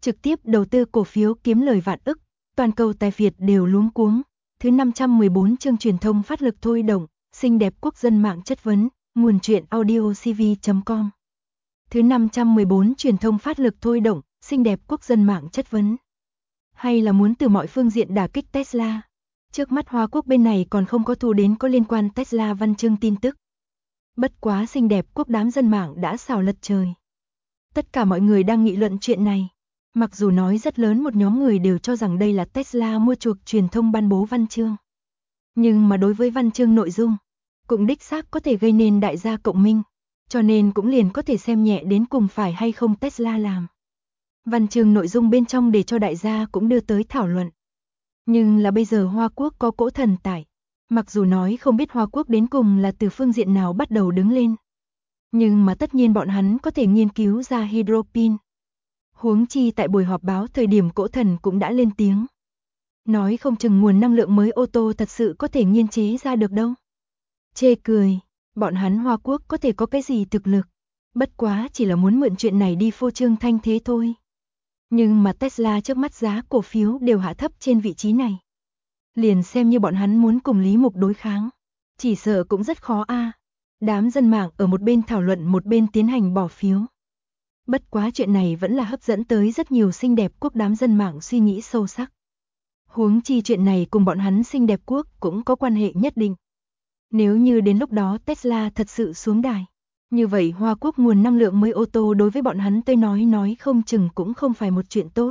trực tiếp đầu tư cổ phiếu kiếm lời vạn ức, toàn cầu tài Việt đều luống cuống. Thứ 514 chương truyền thông phát lực thôi động, xinh đẹp quốc dân mạng chất vấn, nguồn truyện audiocv.com. Thứ 514 truyền thông phát lực thôi động, xinh đẹp quốc dân mạng chất vấn. Hay là muốn từ mọi phương diện đả kích Tesla? Trước mắt Hoa Quốc bên này còn không có thu đến có liên quan Tesla văn chương tin tức. Bất quá xinh đẹp quốc đám dân mạng đã xào lật trời. Tất cả mọi người đang nghị luận chuyện này. Mặc dù nói rất lớn một nhóm người đều cho rằng đây là Tesla mua chuộc truyền thông ban bố văn chương. Nhưng mà đối với văn chương nội dung, cũng đích xác có thể gây nên đại gia cộng minh. Cho nên cũng liền có thể xem nhẹ đến cùng phải hay không Tesla làm. Văn chương nội dung bên trong để cho đại gia cũng đưa tới thảo luận. Nhưng là bây giờ Hoa Quốc có cỗ thần tại. Mặc dù nói không biết Hoa Quốc đến cùng là từ phương diện nào bắt đầu đứng lên. Nhưng mà tất nhiên bọn hắn có thể nghiên cứu ra hydropin. Huống chi tại buổi họp báo thời điểm cỗ thần cũng đã lên tiếng. Nói không chừng nguồn năng lượng mới ô tô thật sự có thể nghiên chế ra được đâu. Chê cười, bọn hắn Hoa Quốc có thể có cái gì thực lực. Bất quá chỉ là muốn mượn chuyện này đi phô trương thanh thế thôi. Nhưng mà Tesla trước mắt giá cổ phiếu đều hạ thấp trên vị trí này. Liền xem như bọn hắn muốn cùng Lý Mục đối kháng. Chỉ sợ cũng rất khó a. Đám dân mạng ở một bên thảo luận một bên tiến hành bỏ phiếu. Bất quá chuyện này vẫn là hấp dẫn tới rất nhiều xinh đẹp quốc đám dân mạng suy nghĩ sâu sắc. Huống chi chuyện này cùng bọn hắn xinh đẹp quốc cũng có quan hệ nhất định. Nếu như đến lúc đó Tesla thật sự xuống đài, như vậy Hoa Quốc nguồn năng lượng mới ô tô đối với bọn hắn tới nói không chừng cũng không phải một chuyện tốt.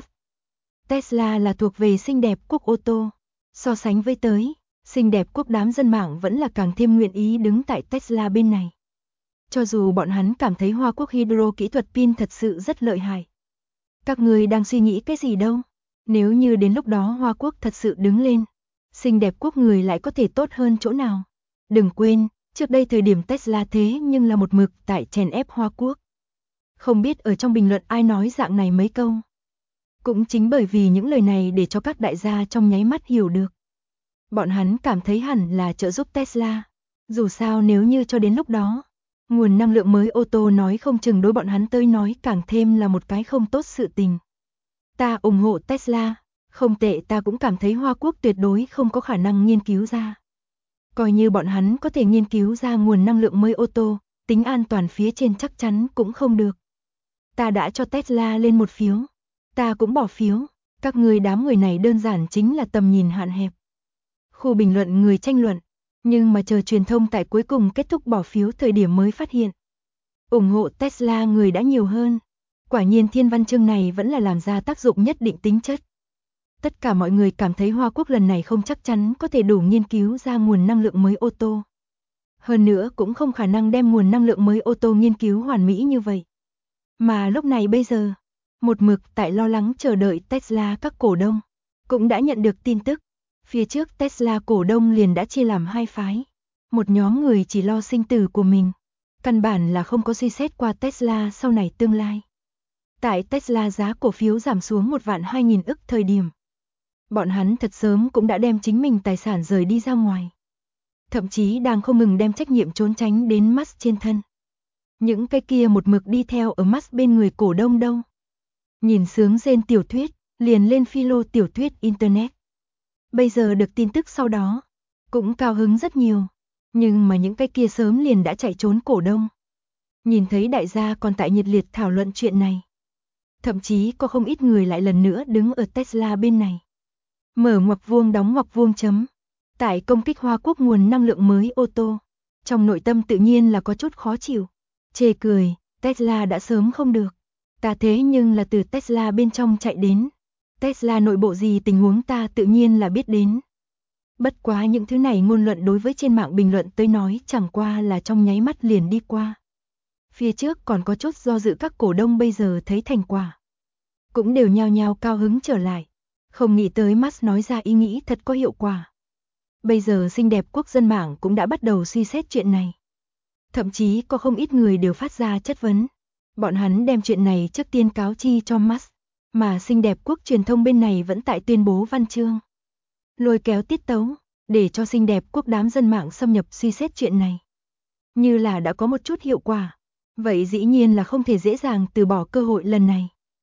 Tesla là thuộc về xinh đẹp quốc ô tô. So sánh với tới, xinh đẹp quốc đám dân mạng vẫn là càng thêm nguyện ý đứng tại Tesla bên này. Cho dù bọn hắn cảm thấy Hoa Quốc hydro kỹ thuật pin thật sự rất lợi hại. Các người đang suy nghĩ cái gì đâu? Nếu như đến lúc đó Hoa Quốc thật sự đứng lên, xinh đẹp quốc người lại có thể tốt hơn chỗ nào? Đừng quên, trước đây thời điểm Tesla thế nhưng là một mực tại chèn ép Hoa Quốc. Không biết ở trong bình luận ai nói dạng này mấy câu. Cũng chính bởi vì những lời này để cho các đại gia trong nháy mắt hiểu được. Bọn hắn cảm thấy hẳn là trợ giúp Tesla. Dù sao nếu như cho đến lúc đó, nguồn năng lượng mới ô tô nói không chừng đối bọn hắn tới nói càng thêm là một cái không tốt sự tình. Ta ủng hộ Tesla, không tệ, ta cũng cảm thấy Hoa Quốc tuyệt đối không có khả năng nghiên cứu ra. Coi như bọn hắn có thể nghiên cứu ra nguồn năng lượng mới ô tô, tính an toàn phía trên chắc chắn cũng không được. Ta đã cho Tesla lên một phiếu, ta cũng bỏ phiếu, các người đám người này đơn giản chính là tầm nhìn hạn hẹp. Khu bình luận người tranh luận, nhưng mà chờ truyền thông tại cuối cùng kết thúc bỏ phiếu thời điểm mới phát hiện. Ủng hộ Tesla người đã nhiều hơn. Quả nhiên thiên văn chương này vẫn là làm ra tác dụng nhất định tính chất. Tất cả mọi người cảm thấy Hoa Quốc lần này không chắc chắn có thể đủ nghiên cứu ra nguồn năng lượng mới ô tô. Hơn nữa cũng không khả năng đem nguồn năng lượng mới ô tô nghiên cứu hoàn mỹ như vậy. Mà lúc này bây giờ, một mực tại lo lắng chờ đợi Tesla các cổ đông, cũng đã nhận được tin tức. Phía trước Tesla cổ đông liền đã chia làm hai phái. Một nhóm người chỉ lo sinh tử của mình. Căn bản là không có suy xét qua Tesla sau này tương lai. Tại Tesla giá cổ phiếu giảm xuống 1.200.000 ức thời điểm. Bọn hắn thật sớm cũng đã đem chính mình tài sản rời đi ra ngoài. Thậm chí đang không ngừng đem trách nhiệm trốn tránh đến Musk trên thân. Những cái kia một mực đi theo ở Musk bên người cổ đông đâu. Nhìn sướng rên tiểu thuyết, liền lên philo tiểu thuyết Internet. Bây giờ được tin tức sau đó, cũng cao hứng rất nhiều. Nhưng mà những cái kia sớm liền đã chạy trốn cổ đông. Nhìn thấy đại gia còn tại nhiệt liệt thảo luận chuyện này. Thậm chí có không ít người lại lần nữa đứng ở Tesla bên này. Mở ngoặc vuông đóng ngoặc vuông chấm. Tại công kích Hoa Quốc nguồn năng lượng mới ô tô. Trong nội tâm tự nhiên là có chút khó chịu. Chê cười, Tesla đã sớm không được. Ta thế nhưng là từ Tesla bên trong chạy đến. Tesla nội bộ gì tình huống ta tự nhiên là biết đến. Bất quá những thứ này ngôn luận đối với trên mạng bình luận tới nói chẳng qua là trong nháy mắt liền đi qua. Phía trước còn có chút do dự các cổ đông bây giờ thấy thành quả. Cũng đều nhao nhao cao hứng trở lại. Không nghĩ tới Musk nói ra ý nghĩ thật có hiệu quả. Bây giờ xinh đẹp quốc dân mạng cũng đã bắt đầu suy xét chuyện này. Thậm chí có không ít người đều phát ra chất vấn. Bọn hắn đem chuyện này trước tiên cáo chi cho Musk. Mà xinh đẹp quốc truyền thông bên này vẫn tại tuyên bố văn chương. Lôi kéo tiết tấu, để cho xinh đẹp quốc đám dân mạng xâm nhập suy xét chuyện này. Như là đã có một chút hiệu quả. Vậy dĩ nhiên là không thể dễ dàng từ bỏ cơ hội lần này.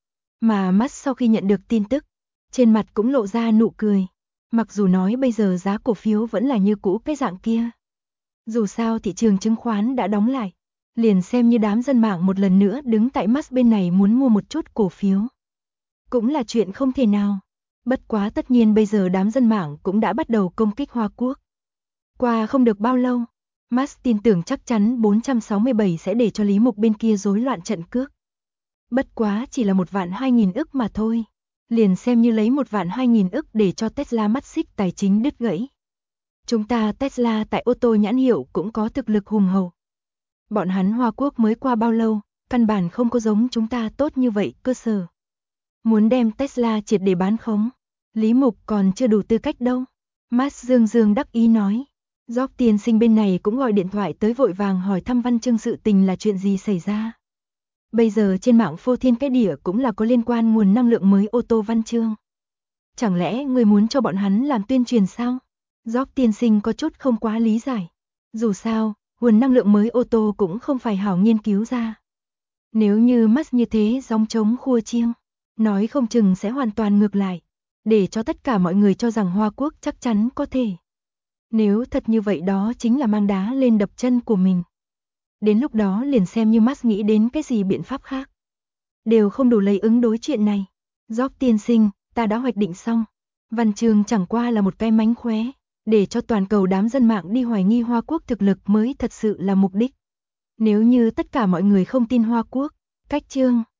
Mà Musk sau khi nhận được tin tức, trên mặt cũng lộ ra nụ cười. Mặc dù nói bây giờ giá cổ phiếu vẫn là như cũ cái dạng kia. Dù sao thị trường chứng khoán đã đóng lại, liền xem như đám dân mạng một lần nữa đứng tại Musk bên này muốn mua một chút cổ phiếu. Cũng là chuyện không thể nào. Bất quá tất nhiên bây giờ đám dân mạng cũng đã bắt đầu công kích Hoa Quốc. Qua không được bao lâu, Musk tin tưởng chắc chắn 467 sẽ để cho Lý Mục bên kia rối loạn trận cước. Bất quá chỉ là 1.200.000 ức mà thôi. Liền xem như lấy 1.200.000 ức để cho Tesla mắt xích tài chính đứt gãy. Chúng ta Tesla tại ô tô nhãn hiệu cũng có thực lực hùng hậu. Bọn hắn Hoa Quốc mới qua bao lâu, căn bản không có giống chúng ta tốt như vậy cơ sở. Muốn đem Tesla triệt để bán khống, Lý Mục còn chưa đủ tư cách đâu. Musk dương dương đắc ý nói. George tiên sinh bên này cũng gọi điện thoại tới vội vàng hỏi thăm Văn Chương sự tình là chuyện gì xảy ra. Bây giờ trên mạng phô thiên cái địa cũng là có liên quan nguồn năng lượng mới ô tô Văn Chương. Chẳng lẽ người muốn cho bọn hắn làm tuyên truyền sao? George tiên sinh có chút không quá lý giải. Dù sao, nguồn năng lượng mới ô tô cũng không phải hảo nghiên cứu ra. Nếu như Musk như thế gióng trống khua chiêng, nói không chừng sẽ hoàn toàn ngược lại, để cho tất cả mọi người cho rằng Hoa Quốc chắc chắn có thể. Nếu thật như vậy đó chính là mang đá lên đập chân của mình. Đến lúc đó liền xem như Musk nghĩ đến cái gì biện pháp khác. Đều không đủ lấy ứng đối chuyện này. George tiên sinh, ta đã hoạch định xong. Văn Chương chẳng qua là một cái mánh khóe, để cho toàn cầu đám dân mạng đi hoài nghi Hoa Quốc thực lực mới thật sự là mục đích. Nếu như tất cả mọi người không tin Hoa Quốc, cách Chương